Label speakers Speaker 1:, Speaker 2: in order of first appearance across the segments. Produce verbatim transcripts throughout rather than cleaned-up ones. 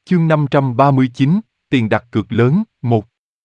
Speaker 1: Chương năm trăm ba mươi chín, tiền đặt cược lớn, một.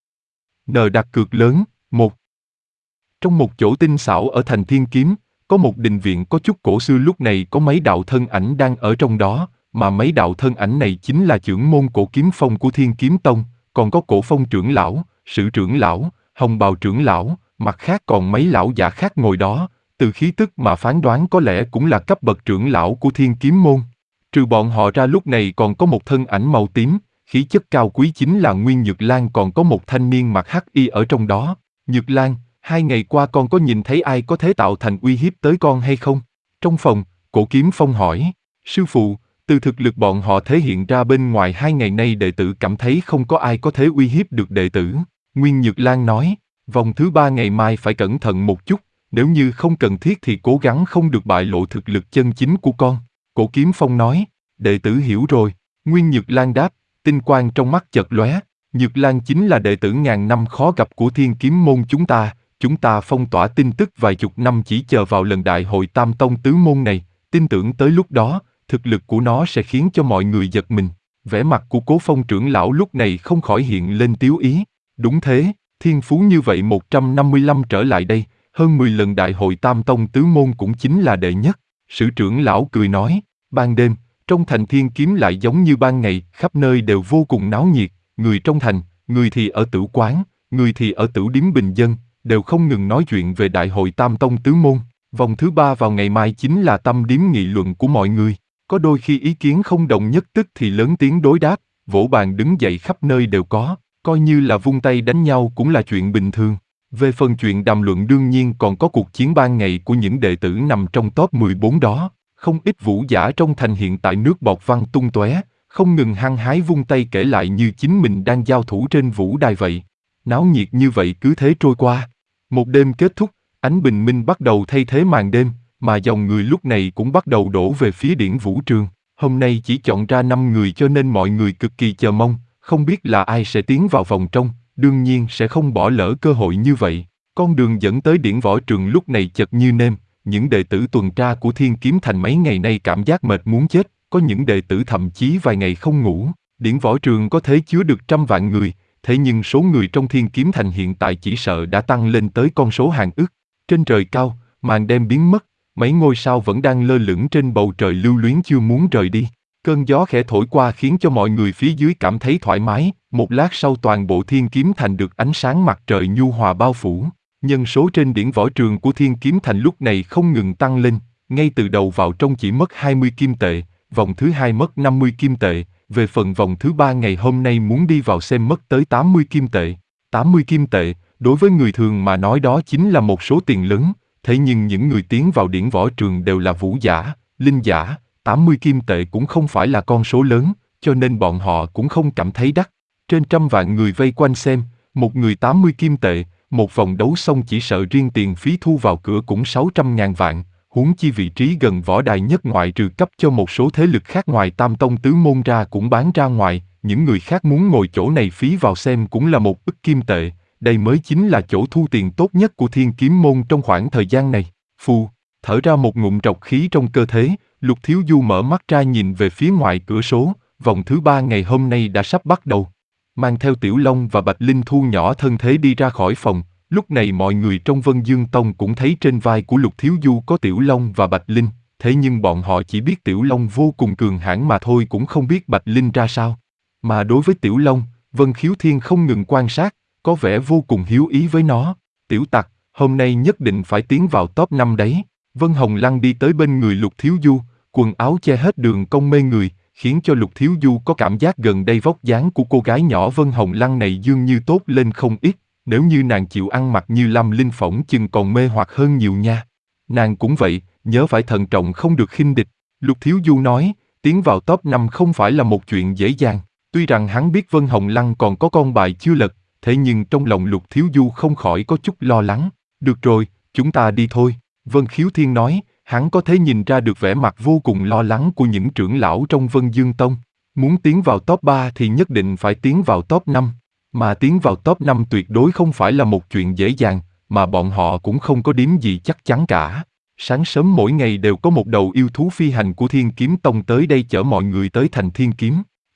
Speaker 1: Nợ đặt cược lớn, một. Trong một chỗ tinh xảo ở thành Thiên Kiếm, có một đình viện có chút cổ xưa, lúc này có mấy đạo thân ảnh đang ở trong đó, mà mấy đạo thân ảnh này chính là trưởng môn Cổ Kiếm Phong của Thiên Kiếm Tông, còn có Cổ Phong trưởng lão, Sử trưởng lão, Hồng Bào trưởng lão, mặt khác còn mấy lão giả khác ngồi đó, từ khí tức mà phán đoán có lẽ cũng là cấp bậc trưởng lão của Thiên Kiếm môn. Trừ bọn họ ra, lúc này còn có một thân ảnh màu tím, khí chất cao quý, chính là Nguyên Nhược Lan, còn có một thanh niên mặc hắc y ở trong đó. Nhược Lan, hai ngày qua con có nhìn thấy ai có thể tạo thành uy hiếp tới con hay không? Trong phòng, Cổ Kiếm Phong hỏi. Sư phụ, từ thực lực bọn họ thể hiện ra bên ngoài, hai ngày nay đệ tử cảm thấy không có ai có thể uy hiếp được đệ tử. Nguyên Nhược Lan nói, vòng thứ ba ngày mai phải cẩn thận một chút, nếu như không cần thiết thì cố gắng không được bại lộ thực lực chân chính của con. Cổ Kiếm Phong nói, đệ tử hiểu rồi. Nguyên Nhược Lan đáp, tinh quang trong mắt chợt lóe. Nhược Lan chính là đệ tử ngàn năm khó gặp của Thiên Kiếm môn chúng ta, chúng ta phong tỏa tin tức vài chục năm chỉ chờ vào lần đại hội Tam Tông tứ môn này, tin tưởng tới lúc đó, thực lực của nó sẽ khiến cho mọi người giật mình. Vẻ mặt của Cố Phong trưởng lão lúc này không khỏi hiện lên tiếu ý. Đúng thế, thiên phú như vậy một trăm năm mươi lăm trở lại đây, hơn mười lần đại hội Tam Tông tứ môn cũng chính là đệ nhất. Sử trưởng lão cười nói, ban đêm, trong thành Thiên Kiếm lại giống như ban ngày, khắp nơi đều vô cùng náo nhiệt, người trong thành, người thì ở tử quán, người thì ở tửu điếm bình dân, đều không ngừng nói chuyện về đại hội Tam Tông tứ môn. Vòng thứ ba vào ngày mai chính là tâm điếm nghị luận của mọi người, có đôi khi ý kiến không đồng nhất tức thì lớn tiếng đối đáp, vỗ bàn đứng dậy khắp nơi đều có, coi như là vung tay đánh nhau cũng là chuyện bình thường. Về phần chuyện đàm luận, đương nhiên còn có cuộc chiến ban ngày của những đệ tử nằm trong top mười bốn đó. Không ít vũ giả trong thành hiện tại nước bọt văng tung tóe, không ngừng hăng hái vung tay kể lại như chính mình đang giao thủ trên vũ đài vậy. Náo nhiệt như vậy cứ thế trôi qua. Một đêm kết thúc, ánh bình minh bắt đầu thay thế màn đêm, mà dòng người lúc này cũng bắt đầu đổ về phía Điển Vũ Trường. Hôm nay chỉ chọn ra năm người cho nên mọi người cực kỳ chờ mong, không biết là ai sẽ tiến vào vòng trong, đương nhiên sẽ không bỏ lỡ cơ hội như vậy. Con đường dẫn tới Điển Võ Trường lúc này chật như nêm. Những đệ tử tuần tra của Thiên Kiếm Thành mấy ngày nay cảm giác mệt muốn chết, có những đệ tử thậm chí vài ngày không ngủ. Điển Võ Trường có thể chứa được trăm vạn người, thế nhưng số người trong Thiên Kiếm Thành hiện tại chỉ sợ đã tăng lên tới con số hàng ức. Trên trời cao, màn đêm biến mất, mấy ngôi sao vẫn đang lơ lửng trên bầu trời lưu luyến chưa muốn rời đi. Cơn gió khẽ thổi qua khiến cho mọi người phía dưới cảm thấy thoải mái, một lát sau toàn bộ Thiên Kiếm Thành được ánh sáng mặt trời nhu hòa bao phủ. Nhân số trên Điển Võ Trường của Thiên Kiếm Thành lúc này không ngừng tăng lên, ngay từ đầu vào trong chỉ mất hai mươi kim tệ, vòng thứ hai mất năm mươi kim tệ, về phần vòng thứ ba ngày hôm nay muốn đi vào xem mất tới tám mươi kim tệ. tám mươi kim tệ, đối với người thường mà nói đó chính là một số tiền lớn, thế nhưng những người tiến vào Điển Võ Trường đều là vũ giả, linh giả, tám mươi kim tệ cũng không phải là con số lớn, cho nên bọn họ cũng không cảm thấy đắt. Trên trăm vạn người vây quanh xem, một người tám mươi kim tệ, một vòng đấu xong chỉ sợ riêng tiền phí thu vào cửa cũng sáu trăm ngàn vạn, huống chi vị trí gần võ đài nhất ngoại trừ cấp cho một số thế lực khác ngoài Tam Tông tứ môn ra cũng bán ra ngoài, những người khác muốn ngồi chỗ này phí vào xem cũng là một ức kim tệ, đây mới chính là chỗ thu tiền tốt nhất của Thiên Kiếm môn trong khoảng thời gian này. Phù, thở ra một ngụm trọc khí trong cơ thể, Lục Thiếu Du mở mắt ra nhìn về phía ngoài cửa sổ, vòng thứ ba ngày hôm nay đã sắp bắt đầu. Mang theo Tiểu Long và Bạch Linh thu nhỏ thân thế đi ra khỏi phòng, lúc này mọi người trong Vân Dương Tông cũng thấy trên vai của Lục Thiếu Du có Tiểu Long và Bạch Linh, thế nhưng bọn họ chỉ biết Tiểu Long vô cùng cường hãn mà thôi, cũng không biết Bạch Linh ra sao. Mà đối với Tiểu Long, Vân Khiếu Thiên không ngừng quan sát, có vẻ vô cùng hiếu ý với nó. Tiểu tặc, hôm nay nhất định phải tiến vào top năm đấy. Vân Hồng Lăng đi tới bên người Lục Thiếu Du, quần áo che hết đường cong mê người, khiến cho Lục Thiếu Du có cảm giác gần đây vóc dáng của cô gái nhỏ Vân Hồng Lăng này dường như tốt lên không ít, nếu như nàng chịu ăn mặc như Lâm Linh phỏng chừng còn mê hoặc hơn nhiều nha. Nàng cũng vậy, nhớ phải thận trọng không được khinh địch. Lục Thiếu Du nói, tiến vào top năm không phải là một chuyện dễ dàng, tuy rằng hắn biết Vân Hồng Lăng còn có con bài chưa lật, thế nhưng trong lòng Lục Thiếu Du không khỏi có chút lo lắng. Được rồi, chúng ta đi thôi, Vân Khiếu Thiên nói. Hắn có thể nhìn ra được vẻ mặt vô cùng lo lắng của những trưởng lão trong Vân Dương Tông. Muốn tiến vào top ba thì nhất định phải tiến vào top năm. Mà tiến vào top năm tuyệt đối không phải là một chuyện dễ dàng, mà bọn họ cũng không có điểm gì chắc chắn cả. Sáng sớm mỗi ngày đều có một đầu yêu thú phi hành của Thiên Kiếm Tông tới đây chở mọi người tới thành Thiên Kiếm.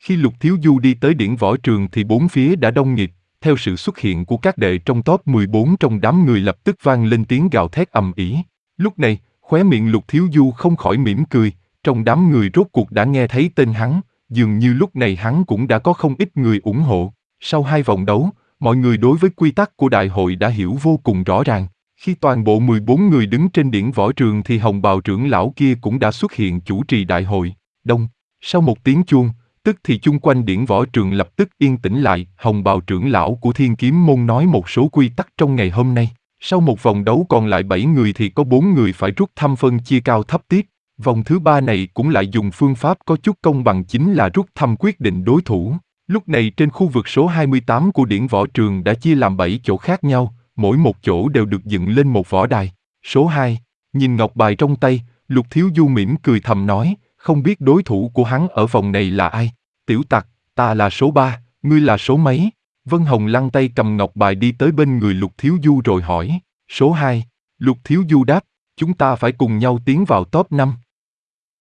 Speaker 1: Khi Lục Thiếu Du đi tới điển võ trường thì bốn phía đã đông nghịt, theo sự xuất hiện của các đệ trong top mười bốn trong đám người lập tức vang lên tiếng gào thét ầm ĩ. Lúc này, khóe miệng Lục Thiếu Du không khỏi mỉm cười, trong đám người rốt cuộc đã nghe thấy tên hắn, dường như lúc này hắn cũng đã có không ít người ủng hộ. Sau hai vòng đấu, mọi người đối với quy tắc của đại hội đã hiểu vô cùng rõ ràng. Khi toàn bộ mười bốn người đứng trên điển võ trường thì hồng bào trưởng lão kia cũng đã xuất hiện chủ trì đại hội. Đông, sau một tiếng chuông, tức thì chung quanh điển võ trường lập tức yên tĩnh lại. Hồng bào trưởng lão của Thiên Kiếm Môn nói một số quy tắc trong ngày hôm nay. Sau một vòng đấu còn lại bảy người thì có bốn người phải rút thăm phân chia cao thấp tiếp. Vòng thứ ba này cũng lại dùng phương pháp có chút công bằng, chính là rút thăm quyết định đối thủ. Lúc này trên khu vực số hai mươi tám của điển võ trường đã chia làm bảy chỗ khác nhau, mỗi một chỗ đều được dựng lên một võ đài. Số hai, nhìn ngọc bài trong tay, Lục Thiếu Du mỉm cười thầm nói, không biết đối thủ của hắn ở vòng này là ai. Tiểu tặc, ta là số ba, ngươi là số mấy? Vân Hồng lăn tay cầm ngọc bài đi tới bên người Lục Thiếu Du rồi hỏi. Số hai, Lục Thiếu Du đáp, chúng ta phải cùng nhau tiến vào top năm.